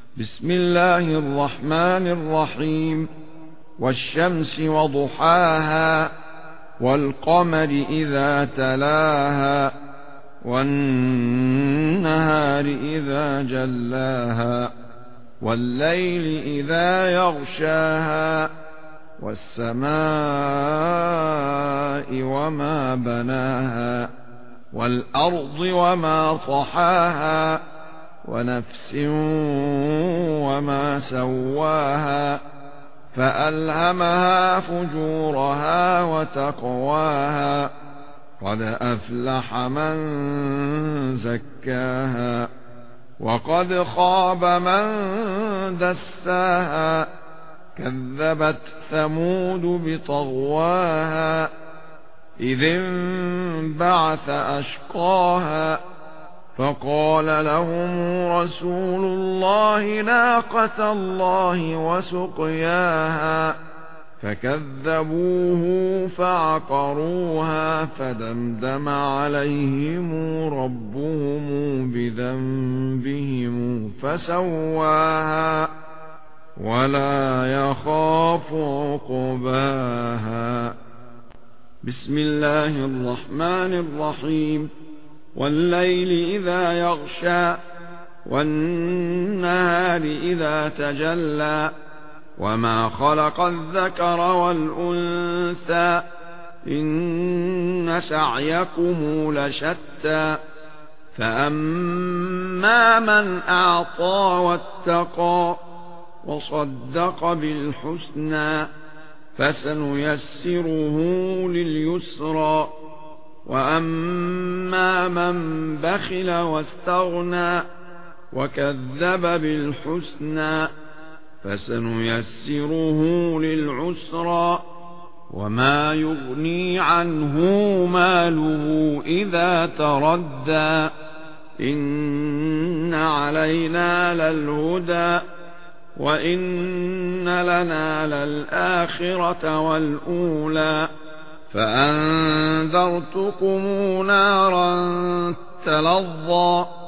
بسم الله الرحمن الرحيم. والشمس وضحاها والقمر إذا تلاها والنهار إذا جلاها والليل إذا يغشاها والسماء وما بناها والأرض وما طحاها ونفس وما سواها فألهمها فجورها وتقواها قد أفلح من زكاها وقد خاب من دساها كذبت ثمود بطغواها إذ انبعث أشقاها فقال لهم رسول الله ناقة الله وسقياها فكذبوه فعقروها فدمدم عليهم ربهم بذنبهم فسواها ولا يخاف عقباها. بسم الله الرحمن الرحيم. والليل إذا يغشى والنهار إذا تجلى وما خلق الذكر والأنثى إن سعيكم لشتى فأما من أعطى واتقى وصدق بالحسنى فسنيسره لليسرى وأما من بخل واستغنى وكذب بالحسنى فسنيسره للعسرى وما يغني عنه ماله إذا تردى إن علينا للهدى وإن لنا للآخرة والأولى فأنذرتكم نارا تلظى